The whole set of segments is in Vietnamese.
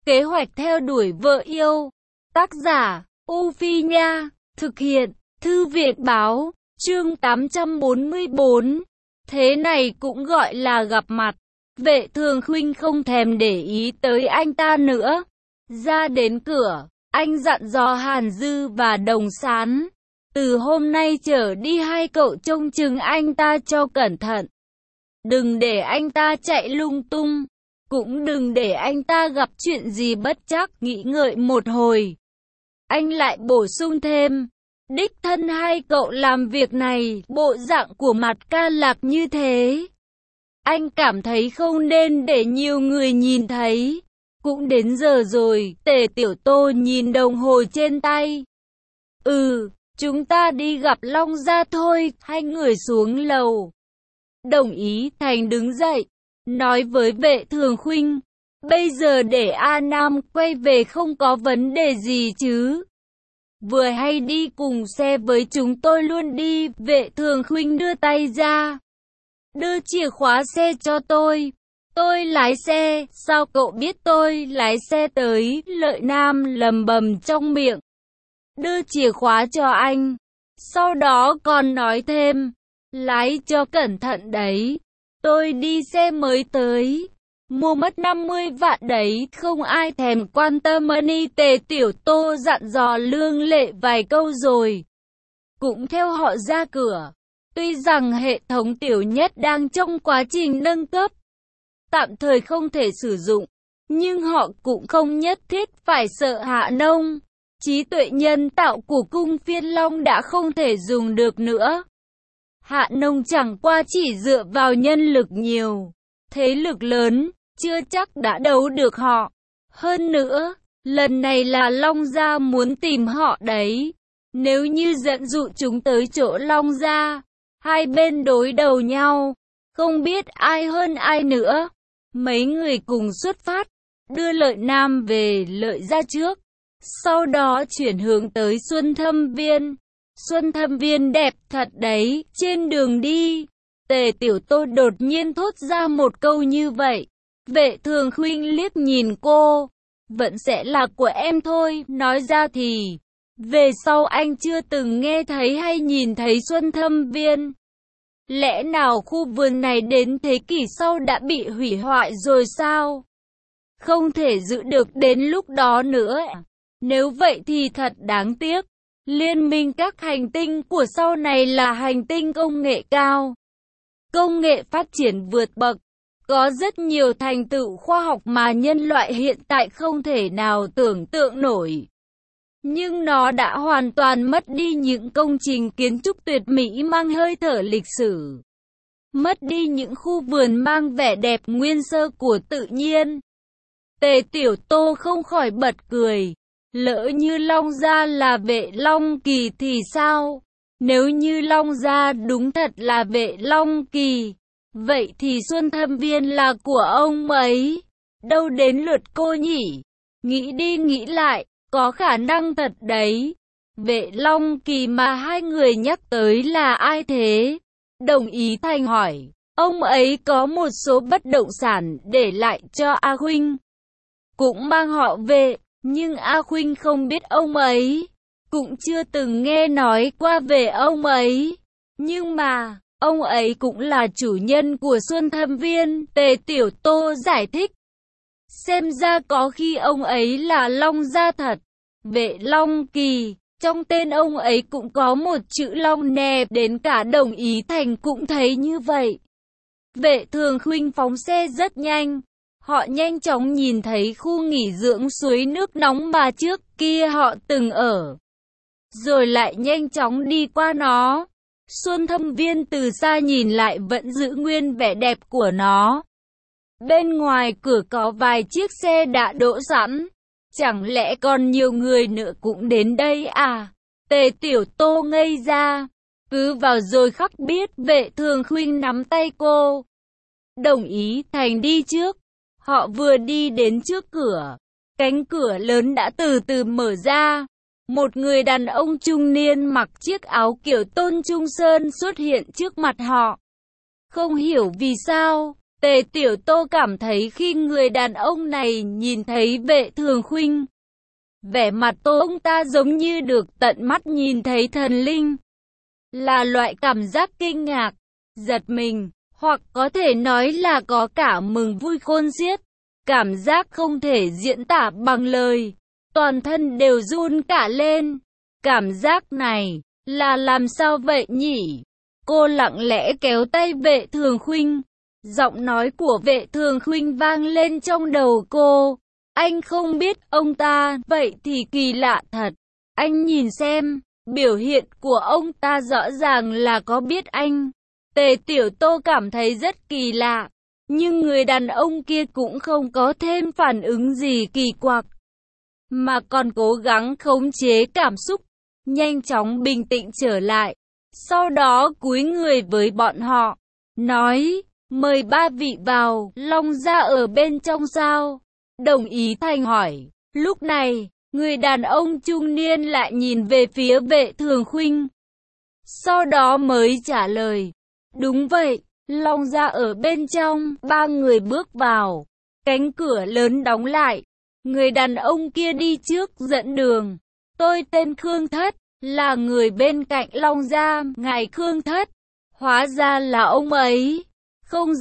Kế hoạch theo đuổi vợ yêu. Tác giả, U Phi Nha. Thực hiện, Thư viện Báo. Chương 844. Thế này cũng gọi là gặp mặt. Vệ Thường Khuynh không thèm để ý tới anh ta nữa. Ra đến cửa, anh dặn dò Hàn Dư và Đồng Sán. Từ hôm nay trở đi hai cậu trông chừng anh ta cho cẩn thận. Đừng để anh ta chạy lung tung. Cũng đừng để anh ta gặp chuyện gì bất trắc. Nghĩ ngợi một hồi, anh lại bổ sung thêm. Đích thân hai cậu làm việc này, bộ dạng của Mặt Ca Lạc như thế, anh cảm thấy không nên để nhiều người nhìn thấy. Cũng đến giờ rồi. Tề Tiểu Tô nhìn đồng hồ trên tay. Chúng ta đi gặp Long Gia thôi. Hai người xuống lầu. Đồng ý. Thành đứng dậy, nói với Vệ Thường Khuynh. Bây giờ để A Nam quay về không có vấn đề gì chứ? Vừa hay đi cùng xe với chúng tôi luôn đi. Vệ Thường Khuynh đưa tay ra. Đưa chìa khóa xe cho tôi. Tôi lái xe. Sao cậu biết tôi lái xe tới? Lợi Nam lầm bầm trong miệng. Đưa chìa khóa cho anh. Sau đó còn nói thêm. Lái cho cẩn thận đấy. Tôi đi xe mới tới. Mua mất 50 vạn đấy. Không ai thèm quan tâm money. Tề Tiểu Tô dặn dò Lương Lệ vài câu rồi cũng theo họ ra cửa. Tuy rằng hệ thống tiểu nhất đang trong quá trình nâng cấp, tạm thời không thể sử dụng, nhưng họ cũng không nhất thiết phải sợ Hạ Nông. Trí tuệ nhân tạo của cung Phiên Long đã không thể dùng được nữa. Hạ Nông chẳng qua chỉ dựa vào nhân lực nhiều, thế lực lớn, chưa chắc đã đấu được họ. Hơn nữa, lần này là Long Gia muốn tìm họ đấy. Nếu như dẫn dụ chúng tới chỗ Long Gia, hai bên đối đầu nhau, không biết ai hơn ai nữa. Mấy người cùng xuất phát, đưa Lợi Nam về Lợi Gia trước, sau đó chuyển hướng tới Xuân Thâm Viên. Xuân Thâm Viên đẹp thật đấy. Trên đường đi, Tề Tiểu Tô đột nhiên thốt ra một câu như vậy. Vệ Thường Khuynh liếc nhìn cô. Vẫn sẽ là của em thôi. Nói ra thì về sau anh chưa từng nghe thấy hay nhìn thấy Xuân Thâm Viên. Lẽ nào khu vườn này đến thế kỷ sau đã bị hủy hoại rồi sao? Không thể giữ được đến lúc đó nữa. Nếu vậy thì thật đáng tiếc. Liên minh các hành tinh của sau này là hành tinh công nghệ cao. Công nghệ phát triển vượt bậc. Có rất nhiều thành tựu khoa học mà nhân loại hiện tại không thể nào tưởng tượng nổi. Nhưng nó đã hoàn toàn mất đi những công trình kiến trúc tuyệt mỹ mang hơi thở lịch sử. Mất đi những khu vườn mang vẻ đẹp nguyên sơ của tự nhiên. Tề Tiểu Tô không khỏi bật cười. Lỡ như Long Gia là Vệ Long Kỳ thì sao? Nếu như Long Gia đúng thật là Vệ Long Kỳ, vậy thì Xuân Thâm Viên là của ông ấy. Đâu đến lượt cô nhỉ? Nghĩ đi nghĩ lại, có khả năng thật đấy. Vệ Long Kỳ mà hai người nhắc tới là ai thế? Đồng Ý Thành hỏi. Ông ấy có một số bất động sản để lại cho A Khuynh, cũng mang họ Vệ, nhưng A Khuynh không biết ông ấy, cũng chưa từng nghe nói qua về ông ấy. Nhưng mà, ông ấy cũng là chủ nhân của Xuân Thâm Viên. Tề Tiểu Tô giải thích. Xem ra có khi ông ấy là Long Gia thật. Vệ Long Kỳ, trong tên ông ấy cũng có một chữ Long nè. Đến cả Đồng Ý Thành cũng thấy như vậy. Vệ Thường Khuynh phóng xe rất nhanh. Họ nhanh chóng nhìn thấy khu nghỉ dưỡng suối nước nóng mà trước kia họ từng ở, rồi lại nhanh chóng đi qua nó. Xuân Thâm Viên từ xa nhìn lại vẫn giữ nguyên vẻ đẹp của nó. Bên ngoài cửa có vài chiếc xe đã đỗ sẵn. Chẳng lẽ còn nhiều người nữa cũng đến đây à? Tề Tiểu Tô ngây ra. Cứ vào rồi khắc biết. Vệ Thường Khuynh nắm tay cô. Đồng Ý Thành đi trước. Họ vừa đi đến trước cửa, cánh cửa lớn đã từ từ mở ra. Một người đàn ông trung niên mặc chiếc áo kiểu Tôn Trung Sơn xuất hiện trước mặt họ. Không hiểu vì sao, Tề Tiểu Tô cảm thấy khi người đàn ông này nhìn thấy Vệ Thường Khuynh, vẻ mặt ông ta giống như được tận mắt nhìn thấy thần linh. Là loại cảm giác kinh ngạc, giật mình, hoặc có thể nói là có cả mừng vui khôn xiết. Cảm giác không thể diễn tả bằng lời, toàn thân đều run cả lên. Cảm giác này là làm sao vậy nhỉ? Cô lặng lẽ kéo tay Vệ Thường Khuynh. Giọng nói của Vệ Thường Khuynh vang lên trong đầu cô. Anh không biết ông ta, vậy thì kỳ lạ thật. Anh nhìn xem, biểu hiện của ông ta rõ ràng là có biết anh. Tề Tiểu Tô cảm thấy rất kỳ lạ, nhưng người đàn ông kia cũng không có thêm phản ứng gì kỳ quặc, mà còn cố gắng khống chế cảm xúc, nhanh chóng bình tĩnh trở lại. Sau đó cúi người với bọn họ, nói, mời ba vị vào, Long gia ở bên trong sao? Đồng Ý Thành hỏi. Lúc này, người đàn ông trung niên lại nhìn về phía Vệ Thường Khuynh, sau đó mới trả lời, đúng vậy, Long gia ở bên trong. Ba người bước vào, cánh cửa lớn đóng lại, người đàn ông kia đi trước dẫn đường. Tôi tên Khương Thất, là người bên cạnh Long gia, ngài Khương Thất. Hóa ra là ông ấy. Không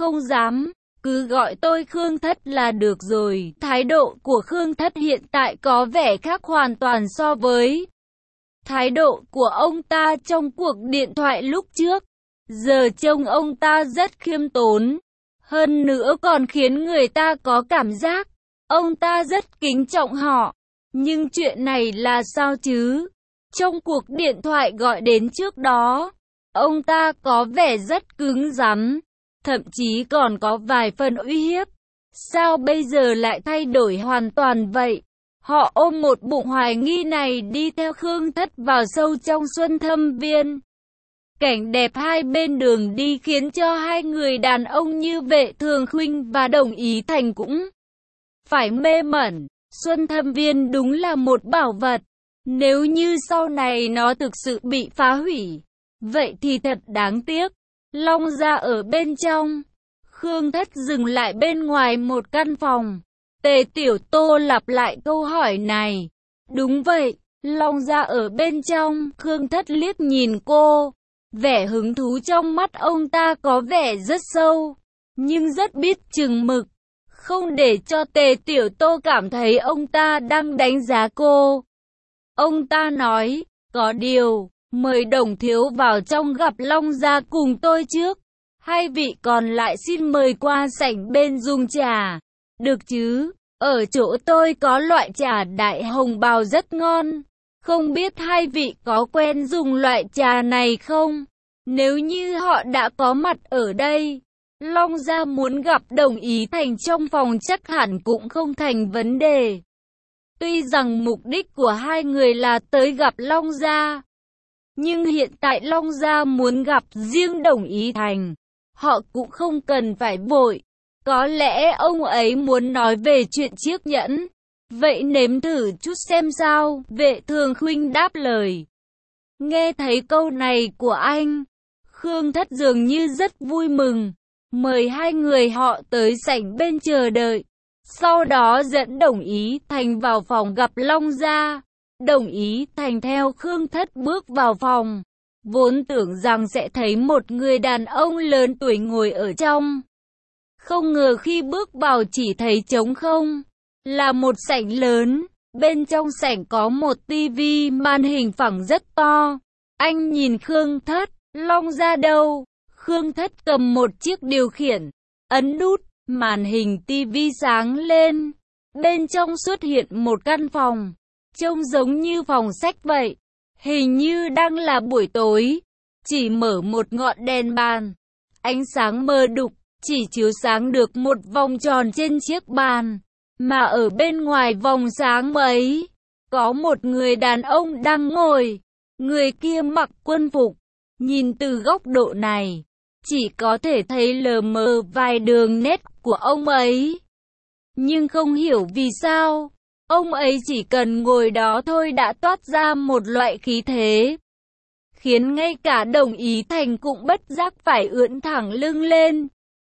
dám, cứ gọi tôi Khương Thất là được rồi. Thái độ của Khương Thất hiện tại có vẻ khác hoàn toàn so với thái độ của ông ta trong cuộc điện thoại lúc trước. Giờ trông ông ta rất khiêm tốn, hơn nữa còn khiến người ta có cảm giác ông ta rất kính trọng họ. Nhưng chuyện này là sao chứ? Trong cuộc điện thoại gọi đến trước đó, ông ta có vẻ rất cứng rắn, thậm chí còn có vài phần uy hiếp. Sao bây giờ lại thay đổi hoàn toàn vậy? Họ ôm một bụng hoài nghi này đi theo Khương Thất vào sâu trong Xuân Thâm Viên. Cảnh đẹp hai bên đường đi khiến cho hai người đàn ông như Vệ Thường Khuynh và Đồng Ý Thành cũng phải mê mẩn. Xuân Thâm Viên đúng là một bảo vật. Nếu như sau này nó thực sự bị phá hủy, vậy thì thật đáng tiếc. Long gia ở bên trong. Khương Thất dừng lại bên ngoài một căn phòng. Tề Tiểu Tô lặp lại câu hỏi này. Đúng vậy, Long gia ở bên trong. Khương Thất liếc nhìn cô. Vẻ hứng thú trong mắt ông ta có vẻ rất sâu, nhưng rất biết chừng mực, không để cho Tề Tiểu Tô cảm thấy ông ta đang đánh giá cô. Ông ta nói, có điều, mời Đồng thiếu vào trong gặp Long gia cùng tôi trước. Hai vị còn lại xin mời qua sảnh bên dùng trà. Được chứ, ở chỗ tôi có loại trà đại hồng bào rất ngon. Không biết hai vị có quen dùng loại trà này không? Nếu như họ đã có mặt ở đây, Long gia muốn gặp Đồng Ý Thành trong phòng chắc hẳn cũng không thành vấn đề. Tuy rằng mục đích của hai người là tới gặp Long gia, nhưng hiện tại Long gia muốn gặp riêng Đồng Ý Thành, họ cũng không cần phải vội. Có lẽ ông ấy muốn nói về chuyện chiếc nhẫn. Vậy nếm thử chút xem sao, Vệ Thường Khuynh đáp lời. Nghe thấy câu này của anh, Khương Thất dường như rất vui mừng, mời hai người họ tới sảnh bên chờ đợi. Sau đó dẫn Đồng Ý Thành vào phòng gặp Long gia. Đồng Ý Thành theo Khương Thất bước vào phòng, vốn tưởng rằng sẽ thấy một người đàn ông lớn tuổi ngồi ở trong. Không ngờ khi bước vào chỉ thấy trống không, là một sảnh lớn. Bên trong sảnh có một tivi màn hình phẳng rất to. Anh nhìn Khương Thất, Long gia đâu? Khương Thất cầm một chiếc điều khiển, ấn nút, màn hình tivi sáng lên. Bên trong xuất hiện một căn phòng, trông giống như phòng sách vậy. Hình như đang là buổi tối, chỉ mở một ngọn đèn bàn. Ánh sáng mờ đục, chỉ chiếu sáng được một vòng tròn trên chiếc bàn. Mà ở bên ngoài vòng sáng ấy, có một người đàn ông đang ngồi. Người kia mặc quân phục. Nhìn từ góc độ này, chỉ có thể thấy lờ mờ vài đường nét của ông ấy. Nhưng không hiểu vì sao, ông ấy chỉ cần ngồi đó thôi đã toát ra một loại khí thế, khiến ngay cả Đồng Ý Thành cũng bất giác phải ưỡn thẳng lưng lên.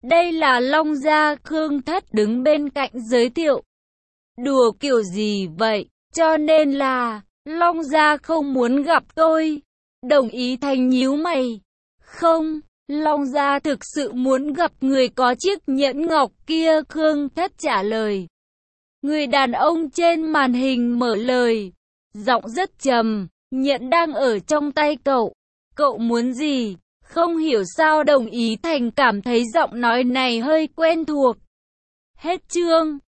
Đây là Long Gia. Khương Thất đứng bên cạnh giới thiệu. Đùa kiểu gì vậy? Cho nên là, Long Gia không muốn gặp tôi. Đồng Ý Thành nhíu mày. Không, Long Gia thực sự muốn gặp người có chiếc nhẫn ngọc kia. Khương Thất trả lời. Người đàn ông trên màn hình mở lời. Giọng rất trầm. Nhẫn đang ở trong tay cậu. Cậu muốn gì? Không hiểu sao Đồng Ý Thành cảm thấy giọng nói này hơi quen thuộc. Hết chương.